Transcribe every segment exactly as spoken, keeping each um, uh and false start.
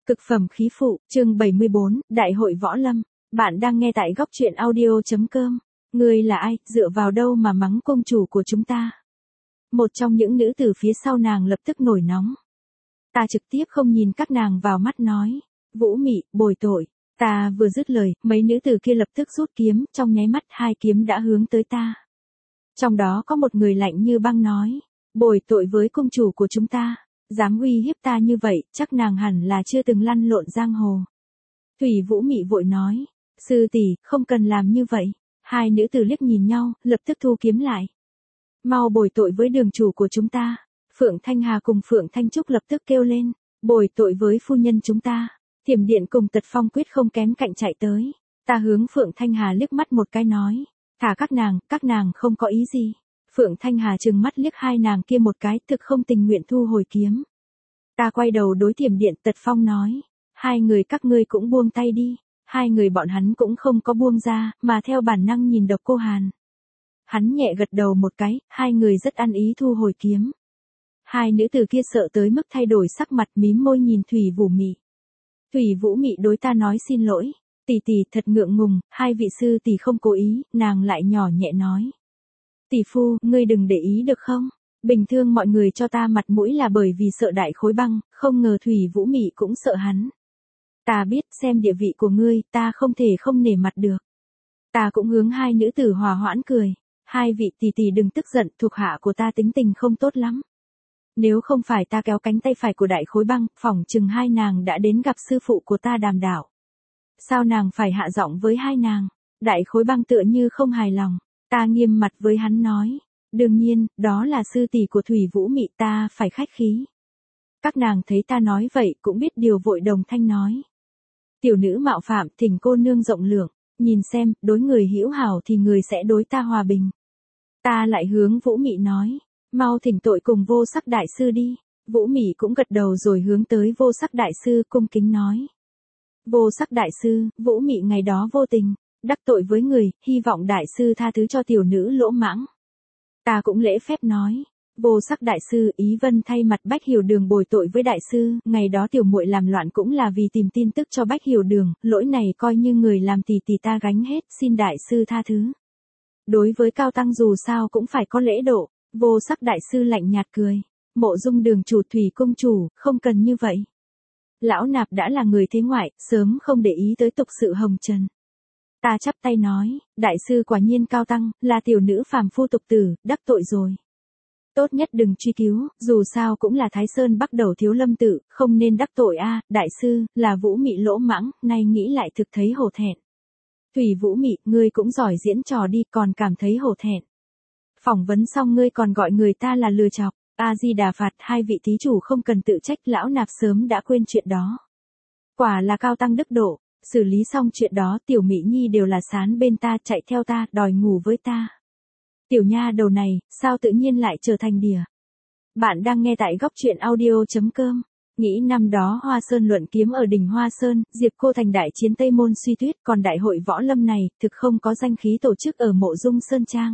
Cực phẩm khí phụ, chương bảy mươi bốn, Đại hội Võ Lâm. Bạn đang nghe tại góc truyện audio.com. Ngươi là ai, dựa vào đâu mà mắng công chủ của chúng ta? Một trong những nữ tử phía sau nàng lập tức nổi nóng. Ta trực tiếp không nhìn các nàng vào mắt nói. Vũ Mị, bồi tội. Ta vừa dứt lời, mấy nữ tử kia lập tức rút kiếm, trong nháy mắt hai kiếm đã hướng tới ta. Trong đó có một người lạnh như băng nói. Bồi tội với công chủ của chúng ta. Dám uy hiếp ta như vậy, chắc nàng hẳn là chưa từng lăn lộn giang hồ. Thủy Vũ Mị vội nói, sư tỷ, không cần làm như vậy. Hai nữ tử liếc nhìn nhau, lập tức thu kiếm lại. Mau bồi tội với đường chủ của chúng ta. Phượng Thanh Hà cùng Phượng Thanh Trúc lập tức kêu lên, bồi tội với phu nhân chúng ta. Thiểm Điện cùng Tật Phong quyết không kém cạnh chạy tới. Ta hướng Phượng Thanh Hà liếc mắt một cái nói, thả các nàng, các nàng không có ý gì. Phượng Thanh Hà trừng mắt liếc hai nàng kia một cái, thực không tình nguyện thu hồi kiếm. Ta quay đầu đối Thiểm Điện Tật Phong nói, hai người các ngươi cũng buông tay đi. Hai người bọn hắn cũng không có buông ra, mà theo bản năng nhìn Độc Cô Hàn. Hắn nhẹ gật đầu một cái, hai người rất ăn ý thu hồi kiếm. Hai nữ tử kia sợ tới mức thay đổi sắc mặt, mím môi nhìn Thủy Vũ Mị. Thủy Vũ Mị đối ta nói xin lỗi, tỷ tỷ thật ngượng ngùng, hai vị sư tỷ không cố ý, nàng lại nhỏ nhẹ nói. Tỷ phu, ngươi đừng để ý được không? Bình thường mọi người cho ta mặt mũi là bởi vì sợ Đại Khối Băng, không ngờ Thủy Vũ Mị cũng sợ hắn. Ta biết, xem địa vị của ngươi, ta không thể không nể mặt được. Ta cũng hướng hai nữ tử hòa hoãn cười. Hai vị tỷ tỷ đừng tức giận, thuộc hạ của ta tính tình không tốt lắm. Nếu không phải ta kéo cánh tay phải của Đại Khối Băng, phỏng chừng hai nàng đã đến gặp sư phụ của ta Đàm Đảo. Sao nàng phải hạ giọng với hai nàng? Đại Khối Băng tựa như không hài lòng. Ta nghiêm mặt với hắn nói. Đương nhiên, đó là sư tỷ của Thủy Vũ Mị, ta phải khách khí. Các nàng thấy ta nói vậy cũng biết điều, vội đồng thanh nói. Tiểu nữ mạo phạm, thỉnh cô nương rộng lượng. Nhìn xem, đối người hữu hảo thì người sẽ đối ta hòa bình. Ta lại hướng Vũ Mị nói. Mau thỉnh tội cùng Vô Sắc đại sư đi. Vũ Mị cũng gật đầu rồi hướng tới Vô Sắc đại sư cung kính nói. Vô Sắc đại sư, Vũ Mị ngày đó vô tình đắc tội với người, hy vọng đại sư tha thứ cho tiểu nữ lỗ mãng. Ta cũng lễ phép nói. Vô Sắc đại sư, Ý Vân thay mặt Bách Hiểu Đường bồi tội với đại sư, ngày đó tiểu muội làm loạn cũng là vì tìm tin tức cho Bách Hiểu Đường, lỗi này coi như người làm tỷ tỷ ta gánh hết, xin đại sư tha thứ. Đối với cao tăng dù sao cũng phải có lễ độ. Vô Sắc đại sư lạnh nhạt cười. Mộ Dung đường chủ, Thủy công chủ, không cần như vậy. Lão nạp đã là người thế ngoại, sớm không để ý tới tục sự hồng trần. Ta chắp tay nói, đại sư quả nhiên cao tăng, là tiểu nữ phàm phu tục tử, đắc tội rồi. Tốt nhất đừng truy cứu, dù sao cũng là Thái Sơn Bắc Đầu Thiếu Lâm tự, không nên đắc tội a. Đại sư, là Vũ Mị lỗ mãng, nay nghĩ lại thực thấy hổ thẹn. Thủy Vũ Mị, ngươi cũng giỏi diễn trò đi, còn cảm thấy hổ thẹn. Phỏng vấn xong ngươi còn gọi người ta là lừa chọc. A Di Đà Phật, hai vị thí chủ không cần tự trách, lão nạp sớm đã quên chuyện đó. Quả là cao tăng đức độ. Xử lý xong chuyện đó, tiểu Mỹ Nhi đều là sán bên ta, chạy theo ta, đòi ngủ với ta. Tiểu nha đầu này, sao tự nhiên lại trở thành đỉa? Bạn đang nghe tại góc truyện audio.com. Nghĩ năm đó Hoa Sơn luận kiếm ở đỉnh Hoa Sơn, Diệp Cô thành đại chiến Tây Môn Suy Tuyết, còn đại hội võ lâm này, thực không có danh khí tổ chức ở Mộ Dung Sơn Trang.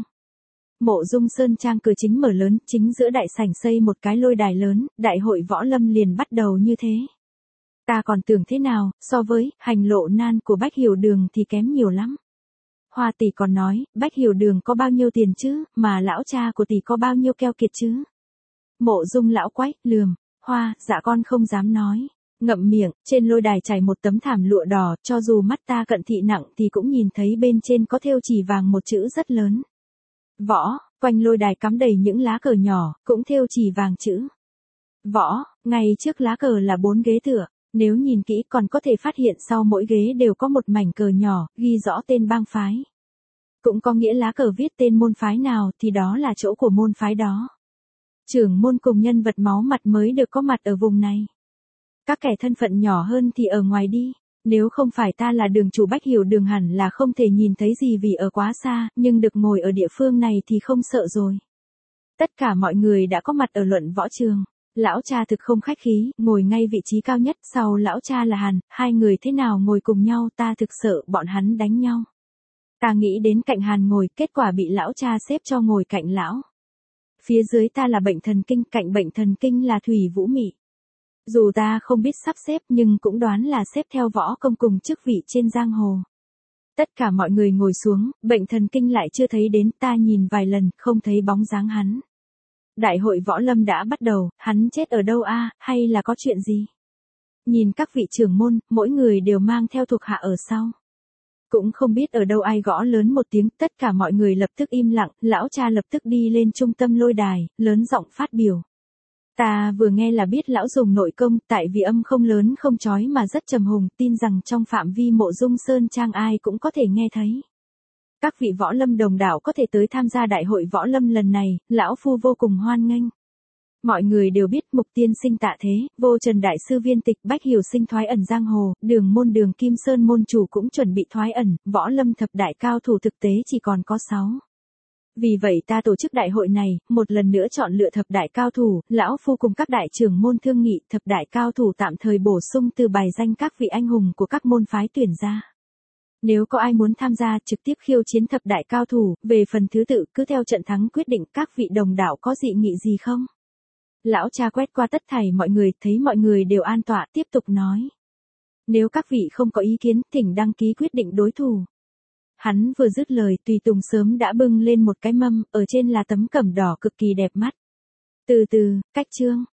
Mộ Dung Sơn Trang cửa chính mở lớn, chính giữa đại sảnh xây một cái lôi đài lớn, đại hội võ lâm liền bắt đầu như thế. Ta còn tưởng thế nào, so với hành lộ nan của Bách Hiểu Đường thì kém nhiều lắm. Hoa tỷ còn nói, Bách Hiểu Đường có bao nhiêu tiền chứ, mà lão cha của tỷ có bao nhiêu keo kiệt chứ. Mộ Dung lão quái, lườm, Hoa, dạ con không dám nói. Ngậm miệng, trên lôi đài trải một tấm thảm lụa đỏ, cho dù mắt ta cận thị nặng thì cũng nhìn thấy bên trên có thêu chỉ vàng một chữ rất lớn. Võ, quanh lôi đài cắm đầy những lá cờ nhỏ, cũng thêu chỉ vàng chữ. Võ, ngay trước lá cờ là bốn ghế tựa. Nếu nhìn kỹ còn có thể phát hiện sau mỗi ghế đều có một mảnh cờ nhỏ, ghi rõ tên bang phái. Cũng có nghĩa lá cờ viết tên môn phái nào thì đó là chỗ của môn phái đó. Trưởng môn cùng nhân vật máu mặt mới được có mặt ở vùng này. Các kẻ thân phận nhỏ hơn thì ở ngoài đi. Nếu không phải ta là đường chủ Bách Hiểu Đường hẳn là không thể nhìn thấy gì vì ở quá xa, nhưng được ngồi ở địa phương này thì không sợ rồi. Tất cả mọi người đã có mặt ở luận võ trường. Lão cha thực không khách khí, ngồi ngay vị trí cao nhất, sau lão cha là Hàn, hai người thế nào ngồi cùng nhau, ta thực sợ bọn hắn đánh nhau. Ta nghĩ đến cạnh Hàn ngồi, kết quả bị lão cha xếp cho ngồi cạnh lão. Phía dưới ta là bệnh thần kinh, cạnh bệnh thần kinh là Thủy Vũ Mị. Dù ta không biết sắp xếp nhưng cũng đoán là xếp theo võ công cùng chức vị trên giang hồ. Tất cả mọi người ngồi xuống, bệnh thần kinh lại chưa thấy đến, ta nhìn vài lần, không thấy bóng dáng hắn. Đại hội võ lâm đã bắt đầu, hắn chết ở đâu a, hay là có chuyện gì? Nhìn các vị trưởng môn, mỗi người đều mang theo thuộc hạ ở sau. Cũng không biết ở đâu ai gõ lớn một tiếng, tất cả mọi người lập tức im lặng, lão cha lập tức đi lên trung tâm lôi đài, lớn giọng phát biểu. Ta vừa nghe là biết lão dùng nội công, tại vì âm không lớn không chói mà rất trầm hùng, tin rằng trong phạm vi Mộ Dung Sơn Trang ai cũng có thể nghe thấy. Các vị võ lâm đồng đảo có thể tới tham gia đại hội võ lâm lần này, lão phu vô cùng hoan nghênh. Mọi người đều biết Mục tiên sinh tạ thế, Vô Trần đại sư viên tịch, Bách Hiểu sinh thoái ẩn giang hồ, Đường môn Đường Kim Sơn môn chủ cũng chuẩn bị thoái ẩn, võ lâm thập đại cao thủ thực tế chỉ còn có sáu. Vì vậy ta tổ chức đại hội này, một lần nữa chọn lựa thập đại cao thủ, lão phu cùng các đại trưởng môn thương nghị, thập đại cao thủ tạm thời bổ sung từ bài danh các vị anh hùng của các môn phái tuyển ra. Nếu có ai muốn tham gia trực tiếp khiêu chiến thập đại cao thủ, về phần thứ tự cứ theo trận thắng quyết định, các vị đồng đạo có dị nghị gì không? Lão cha quét qua tất thảy mọi người, thấy mọi người đều an tọa, tiếp tục nói. Nếu các vị không có ý kiến, thỉnh đăng ký quyết định đối thủ. Hắn vừa dứt lời, tùy tùng sớm đã bưng lên một cái mâm, ở trên là tấm cẩm đỏ cực kỳ đẹp mắt. Từ từ, cách chương.